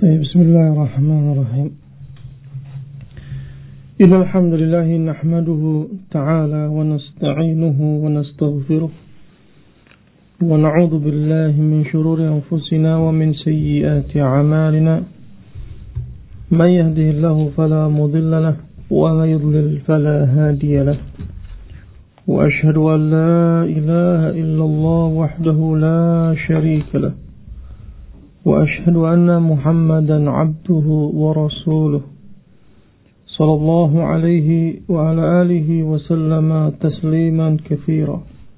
بسم الله الرحمن الرحيم. إن الحمد لله نحمده تعالى ونستعينه ونستغفره ونعوذ بالله من شرور أنفسنا ومن سيئات أعمالنا من يهده الله فلا مضل له ومن يضلل فلا هادي له وأشهد أن لا إله إلا الله وحده لا شريك له وأشهد أن محمدا عبده ورسوله صلى الله عليه وعلى آله وسلم تسليما كثيرا.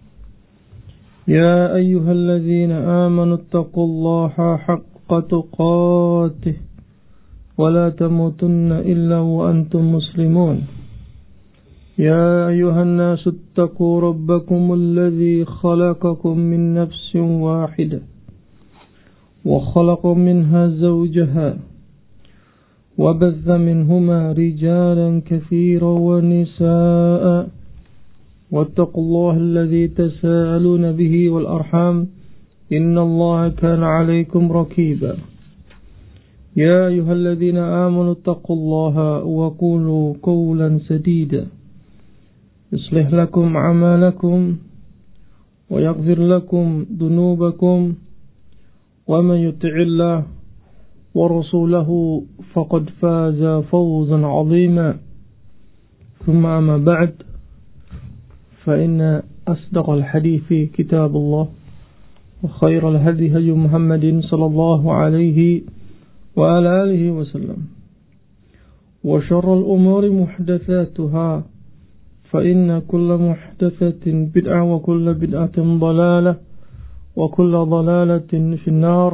يا أيها الذين آمنوا اتقوا الله حق تقاته ولا تموتن إلا وأنتم مسلمون. يا أيها الناس اتقوا ربكم الذي خلقكم من نفس واحدة وخلق منها زوجها وبث منهما رجالا كثيرا ونساء واتقوا الله الذي تساءلون به والأرحام إن الله كان عليكم رقيبا. يا أيها الذين آمنوا اتقوا الله وقولوا قولا سديدا يصلح لكم أعمالكم ويغفر لكم ذنوبكم ومن يطع الله ورسوله فقد فاز فوزا عظيما. ثم أما بعد فإن أصدق الحديث كتاب الله وخير الهدي هدي محمد صلى الله عليه وعلى آله وسلم وشر الأمور محدثاتها فإن كل محدثة بدعة وكل بدعة ضلالة وكل ضلالة في النار.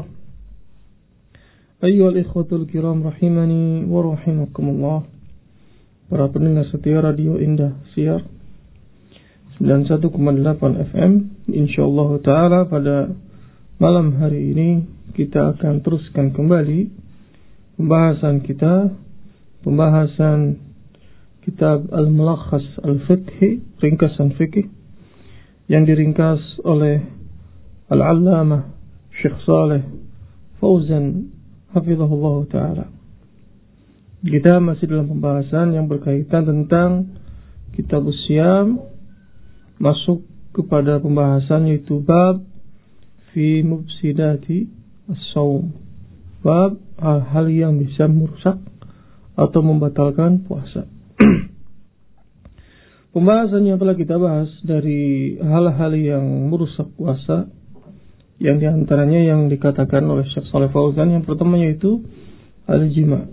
أيها الإخوة الكرام رحمني ورحمكم الله. Para pendengar setia Radio Indah Siar 91,8 FM, insyaallah taala pada malam hari ini kita akan teruskan kembali pembahasan kitab Al-Mulakhas Al-Fiqhi, ringkasan fikih yang diringkas oleh Al-Allamah Syekh Saleh Fauzan hafizahullah ta'ala. Kita masih dalam pembahasan yang berkaitan tentang kitab Siyam, masuk kepada pembahasan yaitu bab fi mufsidati as-shaum, bab hal-hal yang bisa merusak atau membatalkan puasa. Pembahasan yang telah kita bahas dari hal-hal yang merusak puasa, yang diantaranya yang dikatakan oleh Syekh Saleh Fauzan, yang pertama yaitu al-jima'.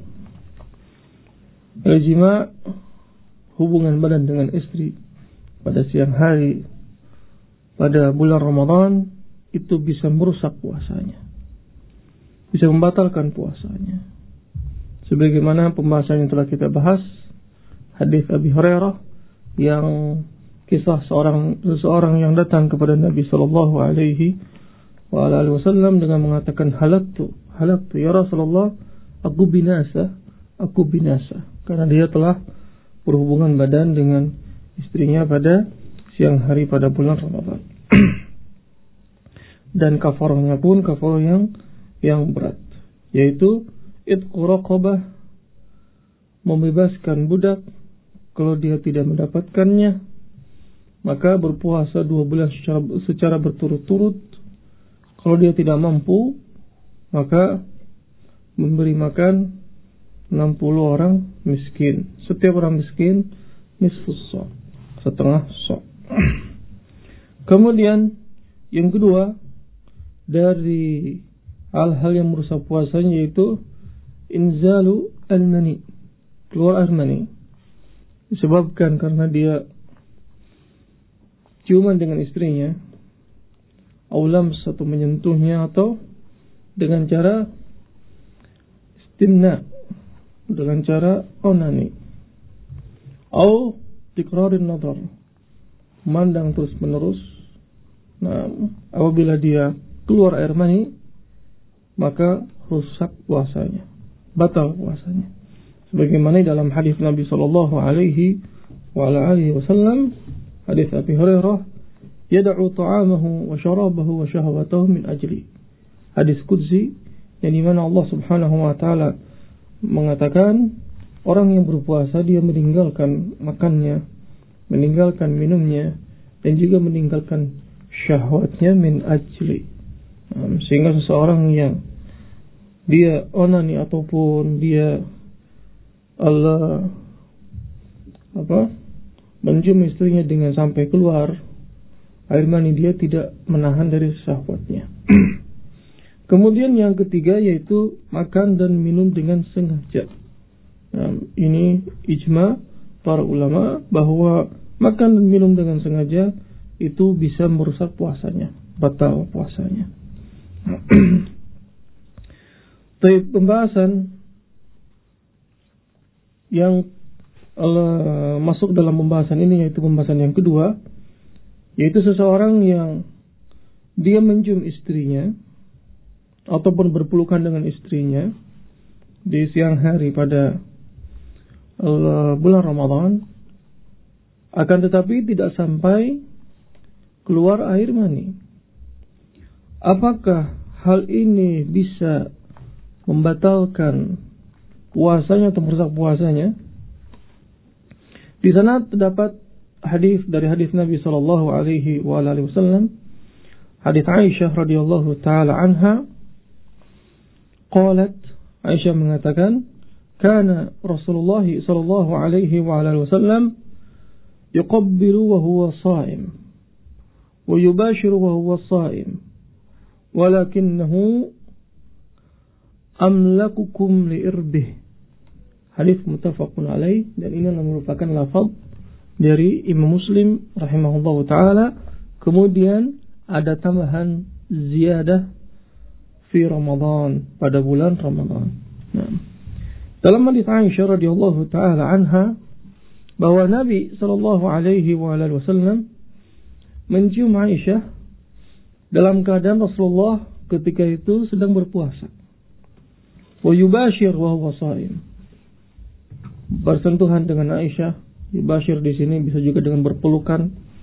Al-jima', hubungan badan dengan istri pada siang hari pada bulan Ramadan, itu bisa merusak puasanya, bisa membatalkan puasanya. Sebagaimana pembahasan yang telah kita bahas, hadis Abi Hurairah yang kisah seseorang yang datang kepada Nabi sallallahu alaihi wasallam dengan mengatakan halaktu ya Rasulullah, aku binasa, karena dia telah berhubungan badan dengan istrinya pada siang hari pada bulan Ramadan. Dan kafarahnya pun kafarah yang berat, yaitu itqu raqabah, membebaskan budak. Kalau dia tidak mendapatkannya, maka berpuasa 2 bulan secara berturut-turut. Kalau dia tidak mampu, maka memberi makan 60 orang miskin. Setiap orang miskin nisfus sa', setengah sa'. Kemudian yang kedua dari hal-hal yang merusak puasanya yaitu inzalu al-mani, keluar air mani, disebabkan karena dia ciuman dengan istrinya, aulam satu menyentuhnya, atau dengan cara istimna, dengan cara onani, atau tikrarin nadar, memandang terus menerus. Nah, apabila dia keluar air mani, maka rusak puasanya, batal puasanya. Sebagaimana dalam hadis Nabi sallallahu alaihi wasallam, hadis Abi Hurairah, yad'u ta'amahu wa syarabahu wa syahwatahu min ajli. Hadis qudsi yang dimana Allah Subhanahu wa taala mengatakan orang yang berpuasa dia meninggalkan makannya, meninggalkan minumnya, dan juga meninggalkan syahwatnya min ajli. Sehingga seseorang yang dia onani ataupun dia mencium istrinya dengan sampai keluar air mani, dia tidak menahan dari syahwatnya. Kemudian yang ketiga yaitu makan dan minum dengan sengaja. Ini ijma para ulama bahwa makan dan minum dengan sengaja itu bisa merusak puasanya, batal puasanya. Tapi pembahasan yang masuk dalam pembahasan ini yaitu pembahasan yang kedua, yaitu seseorang yang dia mencium istrinya ataupun berpelukan dengan istrinya di siang hari pada bulan Ramadan, akan tetapi tidak sampai keluar air mani. Apakah hal ini bisa membatalkan puasanya atau merusak puasanya? Di sana terdapat hadis dari hadis Nabi sallallahu alaihi wasallam, hadis Aisyah radhiyallahu taala anha, qalat, Aisyah mengatakan, kana Rasulullah sallallahu alaihi wasallam yuqabbilu wa huwa sha'im wa yubashiru wa huwa sha'im walakinnahu amlakukum liirbih. Hadis muttafaqun alaih, dan ini merupakan lafaz dari Imam Muslim rahimahullahu taala. Kemudian ada tambahan ziyadah fi Ramadan, pada bulan Ramadan. Dalam hadis Aisyah radhiyallahu taala anha bahwa Nabi sallallahu alaihi wasallam mencium Aisyah dalam keadaan Rasulullah ketika itu sedang berpuasa. Wa yubashir wa huwa sha'im. Bersentuhan dengan Aisyah. Yubashir di sini bisa juga dengan berpelukan.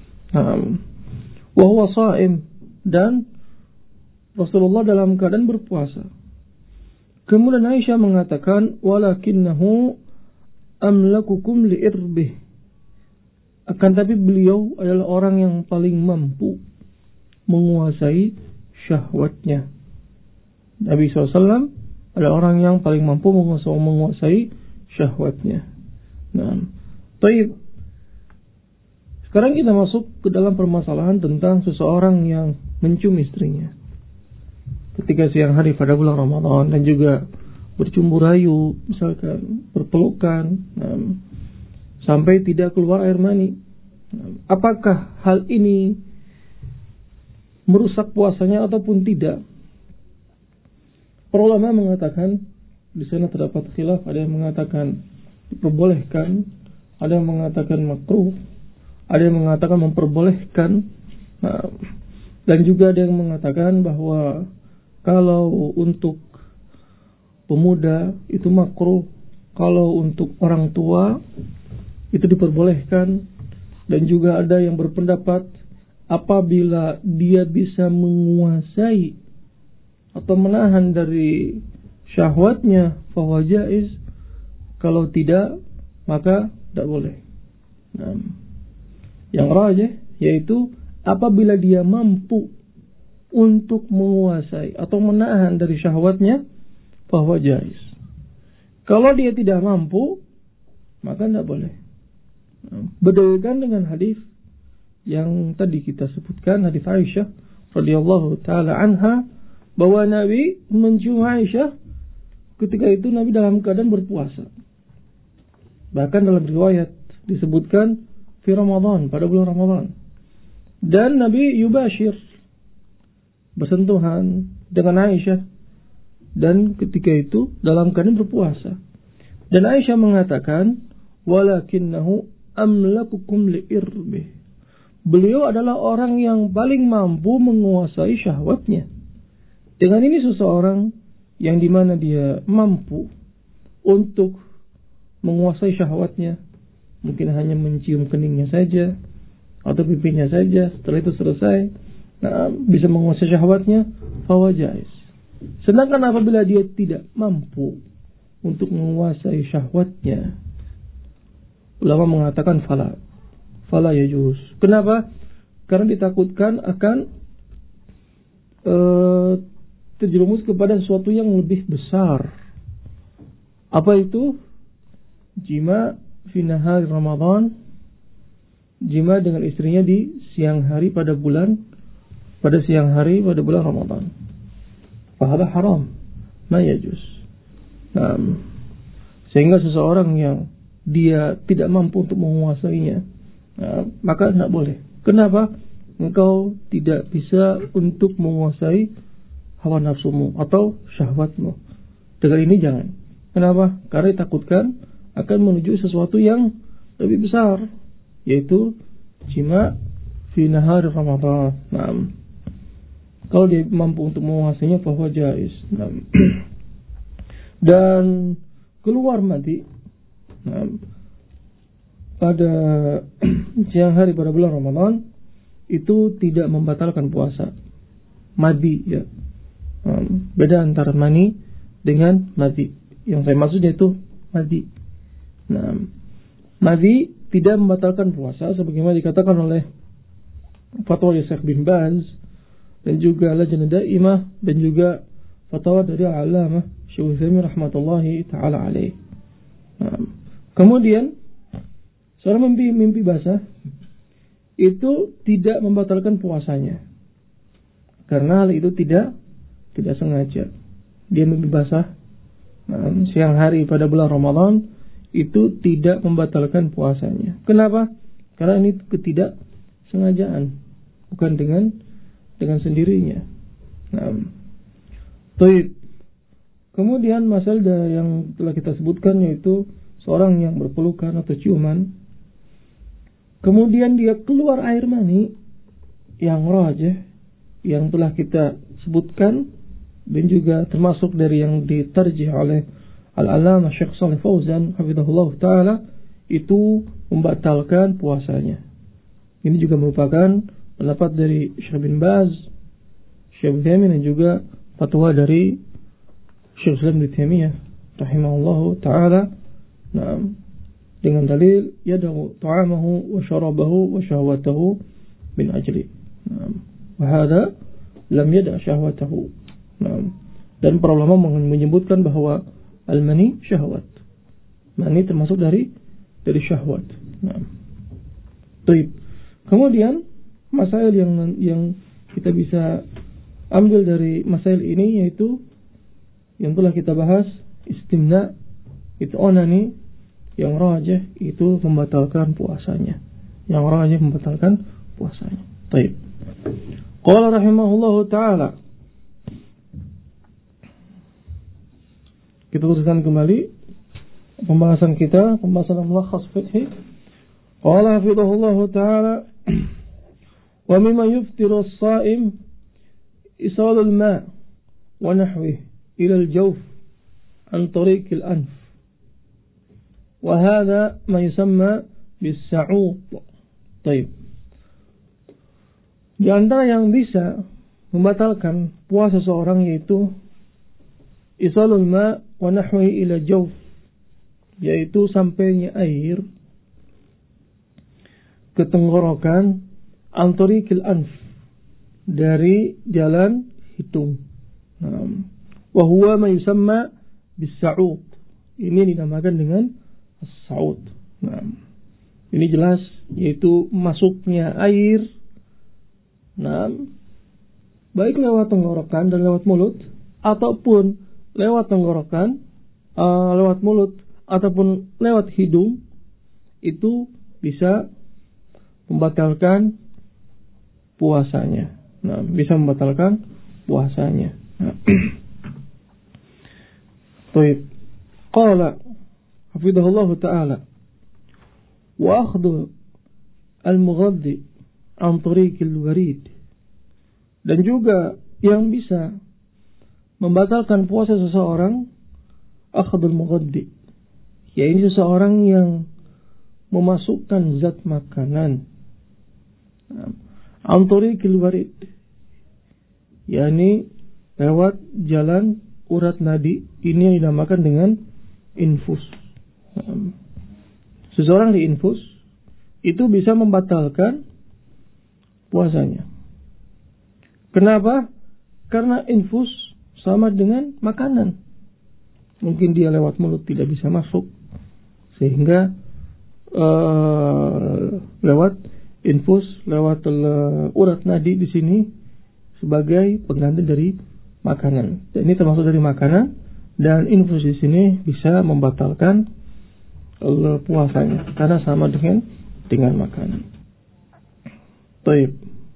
Wa huwa sha'im, dan Rasulullah dalam keadaan berpuasa. Kemudian Aisyah mengatakan, walakinnahu amlakukum liirbih. Akan tapi beliau adalah orang yang paling mampu menguasai syahwatnya. Nabi SAW adalah orang yang paling mampu menguasai syahwatnya. Baik. Sekarang kita masuk ke dalam permasalahan tentang seseorang yang mencium istrinya ketika siang hari pada bulan Ramadan, dan juga bercumbu rayu, misalkan berpelukan, sampai tidak keluar air mani. Apakah hal ini merusak puasanya ataupun tidak? Para ulama mengatakan di sana terdapat khilaf. Ada yang mengatakan diperbolehkan, ada yang mengatakan makruh, ada yang mengatakan memperbolehkan, dan juga ada yang mengatakan bahwa kalau untuk pemuda itu makruh, kalau untuk orang tua itu diperbolehkan, dan juga ada yang berpendapat apabila dia bisa menguasai atau menahan dari syahwatnya fahuwa jaiz, kalau tidak maka tidak boleh. Yang rajih yaitu apabila dia mampu untuk menguasai atau menahan dari syahwatnya fahuwa jaiz. Kalau dia tidak mampu maka tidak boleh. Berdasarkan dengan hadis yang tadi kita sebutkan, hadis Aisyah radhiyallahu taala anha, bahwa Nabi mencium Aisyah ketika itu Nabi dalam keadaan berpuasa. Bahkan dalam riwayat disebutkan fi Ramadan, pada bulan Ramadan. Dan Nabi yubashir, bersentuhan dengan Aisyah, dan ketika itu dalam keadaan berpuasa. Dan Aisyah mengatakan, walakinnahu amlakukum liirbih. Beliau adalah orang yang paling mampu menguasai syahwatnya. Dengan ini seseorang yang dimana dia mampu untuk menguasai syahwatnya, mungkin hanya mencium keningnya saja atau pipinya saja, setelah itu selesai, bisa menguasai syahwatnya, fahuwa jaiz. Sedangkan apabila dia tidak mampu untuk menguasai syahwatnya, ulama mengatakan fala yajuz. Kenapa? Karena ditakutkan akan terjerumus kepada sesuatu yang lebih besar. Apa itu? Jima fi nahari Ramadan, jima dengan istrinya di siang hari pada siang hari pada bulan Ramadan. Fahada haram, ma yajuz. Sehingga seseorang yang dia tidak mampu untuk menguasainya, maka tidak boleh. Kenapa? Engkau tidak bisa untuk menguasai hawa nafsumu atau syahwatmu. Dengan ini jangan. Kenapa? Karena ditakutkan akan menuju sesuatu yang lebih besar, yaitu jima fi nahar Ramadan. Kalau dia mampu untuk menguasainya, bahwa jaiz. Dan keluar mati pada siang hari pada bulan Ramadan itu tidak membatalkan puasa. Madi, ya. Beda antara mani dengan madi. Yang saya maksud yaitu madi. Madi tidak membatalkan puasa, sebagaimana dikatakan oleh fatwa Syekh bin Baz dan juga Lajnah Daimah dan juga fatwa dari Al-Allamah Syekh Utsaimin rahmatullahi taala alaih. Kemudian seorang mimpi basah itu tidak membatalkan puasanya, karena hal itu tidak sengaja. Dia mimpi basah siang hari pada bulan Ramadan itu tidak membatalkan puasanya. Kenapa? Karena ini ketidaksengajaan, bukan dengan sendirinya. Kemudian masalah yang telah kita sebutkan, yaitu seorang yang berpelukan atau ciuman, kemudian dia keluar air mani, yang rajih yang telah kita sebutkan dan juga termasuk dari yang ditarjih oleh Al-Allamah Syekh Shalih Fauzan hafizahullah taala, itu membatalkan puasanya. Ini juga merupakan pendapat dari Syekh bin Baz, Syekh Utsaimin dan juga fatwa dari Syekh Islam Ibnu Taimiyah rahimahullahu taala. Dengan dalil yada'u ta'amahu wa syarabahu wa syahwatahu min ajli. Wa hadha lam yada' syahwatahu. Dan para ulama menyebutkan bahwa al-mani syahwat. Mani termasuk dari syahwat. Baik. Kemudian masail yang kita bisa ambil dari masail ini, yaitu yang telah kita bahas, istimna, itu onani, yang rajih itu membatalkan puasanya. Baik. Qala rahimahullahu taala. Kita teruskan kembali pembahasan kita, pembahasan mulakhas fiqhi. Qala hafizahullahu taala, wa mimma yuftiru as-sha'im isal al-ma' wa nahwihi ila al-jawf an tariq al-anf. Wa hadha ma yusamma bis-sa'ud. Baik. Di antara yang bisa membatalkan puasa seorang yaitu isalul ma' wa nahwihi ila jawf, yaitu sampainya air ke tenggorokan antarikil anf, dari jalan hidung. Wa huwa ma yusamma bis-sa'ud. Ini dinamakan dengan as-sa'ud. Ini jelas, yaitu masuknya air baik lewat tenggorokan dan lewat mulut, ataupun lewat tenggorokan, lewat mulut, ataupun lewat hidung, itu bisa membatalkan puasanya. Bisa membatalkan puasanya. Baik. Qala hafizahullah ta'ala, wa akhdhu al-mughaddi an tariqil warid. Dan juga yang bisa membatalkan puasa seseorang, akhdhul mughaddi, yaitu seseorang yang memasukkan zat makanan an tariqil warid, yakni lewat jalan urat nadi. Ini yang dinamakan dengan infus. Seseorang diinfus itu bisa membatalkan puasanya. Kenapa? Karena infus sama dengan makanan. Mungkin dia lewat mulut tidak bisa masuk, sehingga lewat infus, lewat urat nadi di sini sebagai pengganti dari makanan. Dan ini termasuk dari makanan, dan infus di sini bisa membatalkan puasanya karena sama dengan makanan. Baik.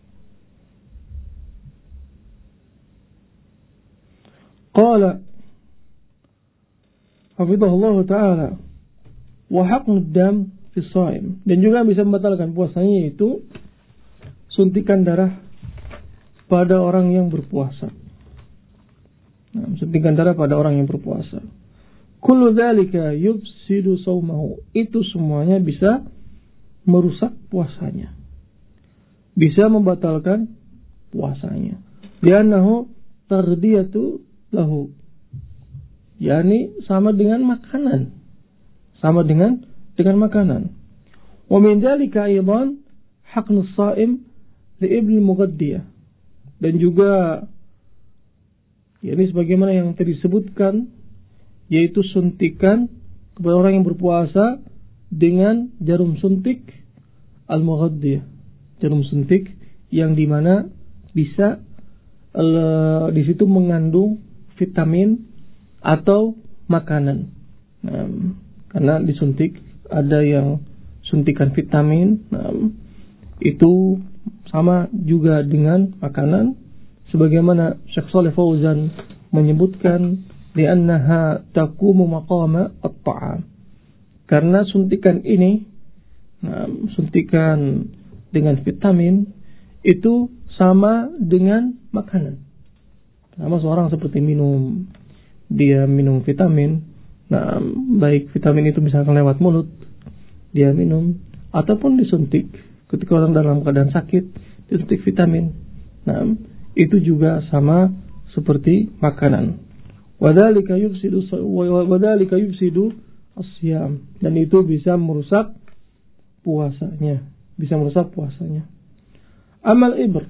Qala hafizahullah ta'ala wa haqnud dam fi shaim, dan juga bisa membatalkan puasanya yaitu suntikan darah pada orang yang berpuasa. Suntikan darah pada orang yang berpuasa. Kullu dzalika yufsidu shaumahu, itu semuanya bisa merusak puasanya, bisa membatalkan puasanya. Li'annahu tardiyatu lahu, yakni sama dengan makanan, sama dengan makanan. Wa min dzalika aidan haqqus shaim li ibn mughaddiyah, dan juga yakni sebagaimana yang tadi disebutkan, yaitu suntikan kepada orang yang berpuasa dengan jarum suntik al-mughaddiyah, jarum suntik yang dimana bisa di situ mengandung vitamin atau makanan. Karena disuntik ada yang suntikan vitamin, itu sama juga dengan makanan. Sebagaimana Syekh Shalih Fauzan menyebutkan, li'annaha taqumu maqama at-ta'am, karena suntikan ini, suntikan dengan vitamin itu sama dengan makanan. Sama seorang seperti minum, dia minum vitamin, baik vitamin itu misalkan lewat mulut dia minum, ataupun disuntik ketika orang dalam keadaan sakit disuntik vitamin, itu juga sama seperti makanan. Wadzalika yufsidu as-siyam, dan itu bisa merusak puasanya, Amal ibr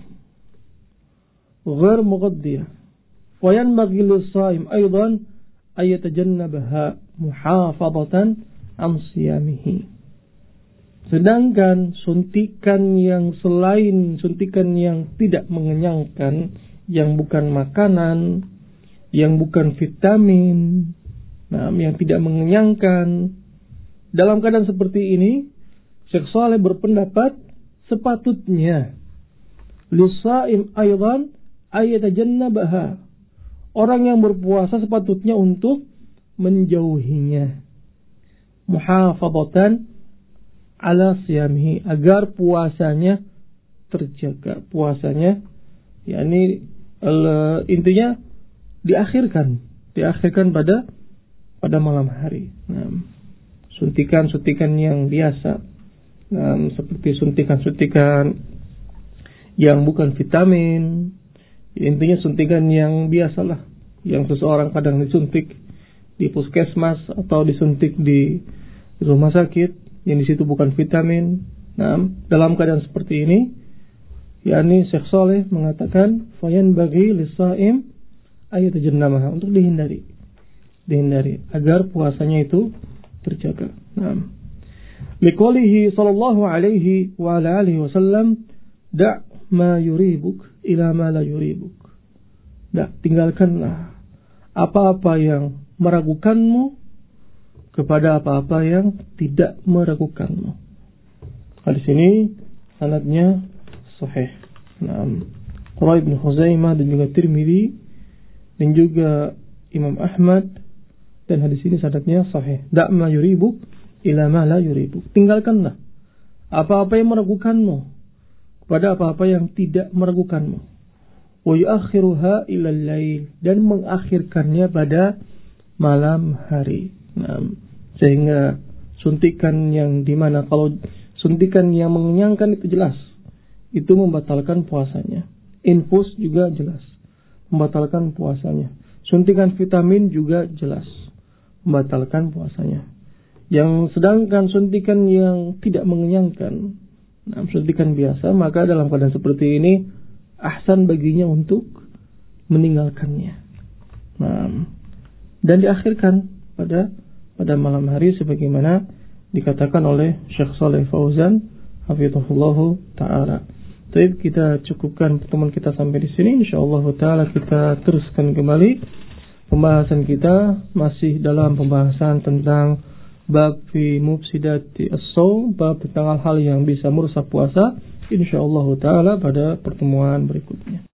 ghair mughaddiyah, wa yanbaghi lis-shaim aidan ay yatajannabaha muhafazatan an siyamihi. Sedangkan suntikan yang selain suntikan yang tidak mengenyangkan, yang bukan makanan, yang bukan vitamin, yang tidak mengenyangkan, dalam keadaan seperti ini, Syekh Shalih berpendapat sepatutnya lis-shaim aidan ay yatajannabaha, orang yang berpuasa sepatutnya untuk menjauhinya, muhafazatan ala siyamihi, agar puasanya terjaga, puasanya yakni intinya diakhirkan pada malam hari. Suntikan yang biasa, seperti suntikan yang bukan vitamin, intinya suntikan yang biasalah, yang seseorang kadang disuntik di puskesmas atau disuntik di rumah sakit, yang di situ bukan vitamin. Dalam keadaan seperti ini, yakni Syekh Shalih mengatakan fayan bagi lis-shaim ayat jannamaha, untuk dihindari agar puasanya itu terjaga. Liqaulihi sallallahu alaihi wa ala alihi wasallam, da' ma yuribuk ila ma la yuribuk. Tinggalkanlah apa-apa yang meragukanmu kepada apa-apa yang tidak meragukanmu. Hadis ini sanadnya sahih. Qura Ibn Khuzaimah dan juga Tirmidzi dan juga Imam Ahmad, dan hadis ini sanadnya sahih. Da' ma yuribuk ila ma la yuribuk. Tinggalkanlah apa-apa yang meragukanmu kepada apa-apa yang tidak meragukanmu. Wa yu'akhiruha ila al-lail, dan mengakhirkannya pada malam hari. Sehingga suntikan yang dimana, kalau suntikan yang mengenyangkan itu jelas, itu membatalkan puasanya. Infus juga jelas membatalkan puasanya. Suntikan vitamin juga jelas membatalkan puasanya. Yang sedangkan suntikan yang tidak mengenyangkan, suntikan biasa, maka dalam keadaan seperti ini ahsan baginya untuk meninggalkannya. Dan diakhirkan pada malam hari sebagaimana dikatakan oleh Syekh Shalih Fauzan hafizahullah taala. Baik, kita cukupkan pertemuan kita sampai di sini. Insyaallah taala kita teruskan kembali pembahasan kita masih dalam pembahasan tentang bab fi mufsidati as-shaum, bab tentang hal-hal yang bisa merusak puasa. Insyaallah taala pada pertemuan berikutnya.